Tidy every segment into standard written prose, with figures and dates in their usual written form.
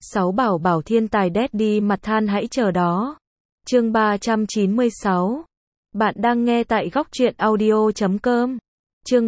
6 bảo bảo thiên tài daddy mặt than hãy chờ đó. Chương 396. Bạn đang nghe tại góc truyện audio.com. Chương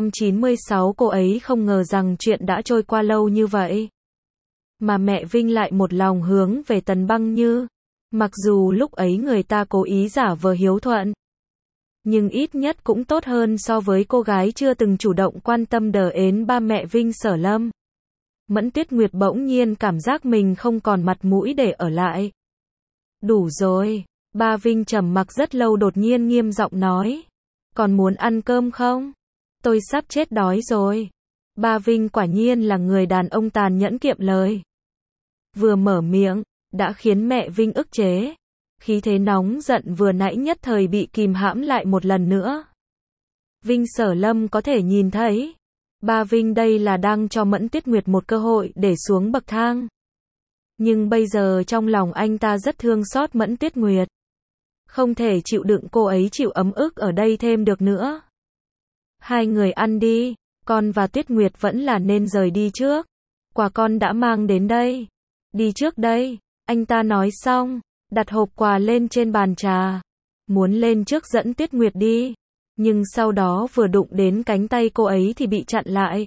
396. Cô ấy không ngờ rằng chuyện đã trôi qua lâu như vậy. Mà mẹ Vinh lại một lòng hướng về Tần Băng Như. Mặc dù lúc ấy người ta cố ý giả vờ hiếu thuận, nhưng ít nhất cũng tốt hơn so với cô gái chưa từng chủ động quan tâm đờ ến ba mẹ Vinh Sở Lâm. Mẫn Tuyết Nguyệt bỗng nhiên cảm giác mình không còn mặt mũi để ở lại. Đủ rồi, ba Vinh trầm mặc rất lâu đột nhiên nghiêm giọng nói. Còn muốn ăn cơm không? Tôi sắp chết đói rồi. Ba Vinh quả nhiên là người đàn ông tàn nhẫn kiệm lời. Vừa mở miệng, đã khiến mẹ Vinh ức chế. Khí thế nóng giận vừa nãy nhất thời bị kìm hãm lại một lần nữa. Vinh Sở Lâm có thể nhìn thấy. Ba Vinh đây là đang cho Mẫn Tuyết Nguyệt một cơ hội để xuống bậc thang. Nhưng bây giờ trong lòng anh ta rất thương xót Mẫn Tuyết Nguyệt. Không thể chịu đựng cô ấy chịu ấm ức ở đây thêm được nữa. Hai người ăn đi, con và Tuyết Nguyệt vẫn là nên rời đi trước. Quà con đã mang đến đây. Đi trước đây, anh ta nói xong, đặt hộp quà lên trên bàn trà. Muốn lên trước dẫn Tuyết Nguyệt đi. Nhưng sau đó vừa đụng đến cánh tay cô ấy thì bị chặn lại.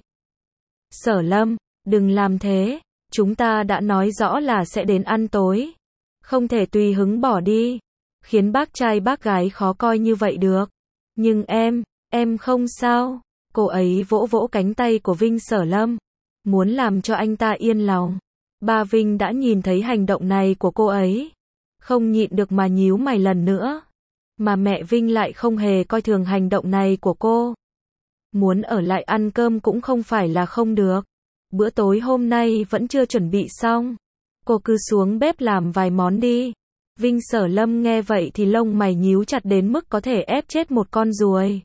Sở Lâm, đừng làm thế, chúng ta đã nói rõ là sẽ đến ăn tối. Không thể tùy hứng bỏ đi, khiến bác trai bác gái khó coi như vậy được. Nhưng em không sao. Cô ấy vỗ vỗ cánh tay của Vinh Sở Lâm, muốn làm cho anh ta yên lòng. Ba Vinh đã nhìn thấy hành động này của cô ấy, không nhịn được mà nhíu mày lần nữa. Mà mẹ Vinh lại không hề coi thường hành động này của cô. Muốn ở lại ăn cơm cũng không phải là không được. Bữa tối hôm nay vẫn chưa chuẩn bị xong. Cô cứ xuống bếp làm vài món đi. Vinh Sở Lâm nghe vậy thì lông mày nhíu chặt đến mức có thể ép chết một con ruồi.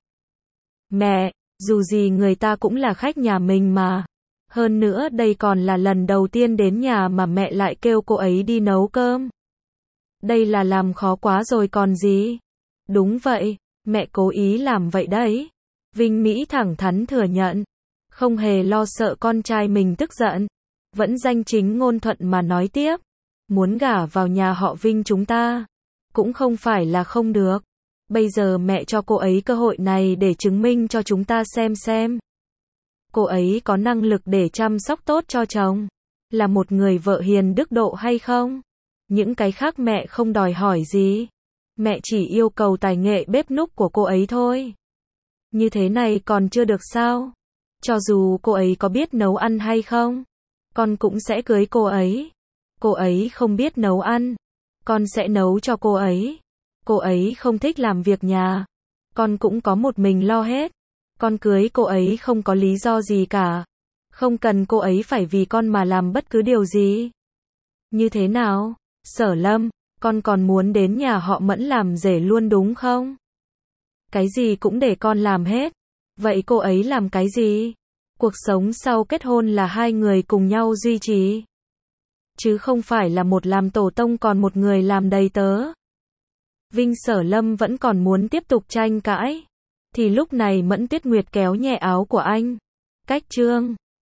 Mẹ, dù gì người ta cũng là khách nhà mình mà. Hơn nữa đây còn là lần đầu tiên đến nhà mà mẹ lại kêu cô ấy đi nấu cơm. Đây là làm khó quá rồi còn gì. Đúng vậy, mẹ cố ý làm vậy đấy. Vinh Mỹ thẳng thắn thừa nhận. Không hề lo sợ con trai mình tức giận. Vẫn danh chính ngôn thuận mà nói tiếp. Muốn gả vào nhà họ Vinh chúng ta. Cũng không phải là không được. Bây giờ mẹ cho cô ấy cơ hội này để chứng minh cho chúng ta xem. Cô ấy có năng lực để chăm sóc tốt cho chồng. Là một người vợ hiền đức độ hay không? Những cái khác mẹ không đòi hỏi gì. Mẹ chỉ yêu cầu tài nghệ bếp núc của cô ấy thôi. Như thế này còn chưa được sao? Cho dù cô ấy có biết nấu ăn hay không, con cũng sẽ cưới cô ấy. Cô ấy không biết nấu ăn, con sẽ nấu cho cô ấy. Cô ấy không thích làm việc nhà, con cũng có một mình lo hết. Con cưới cô ấy không có lý do gì cả. Không cần cô ấy phải vì con mà làm bất cứ điều gì. Như thế nào, Sở Lâm? Con còn muốn đến nhà họ Mẫn làm rể luôn đúng không? Cái gì cũng để con làm hết. Vậy cô ấy làm cái gì? Cuộc sống sau kết hôn là hai người cùng nhau duy trì. Chứ không phải là một làm tổ tông còn một người làm đầy tớ. Vinh Sở Lâm vẫn còn muốn tiếp tục tranh cãi. Thì lúc này Mẫn Tuyết Nguyệt kéo nhẹ áo của anh. Cách chương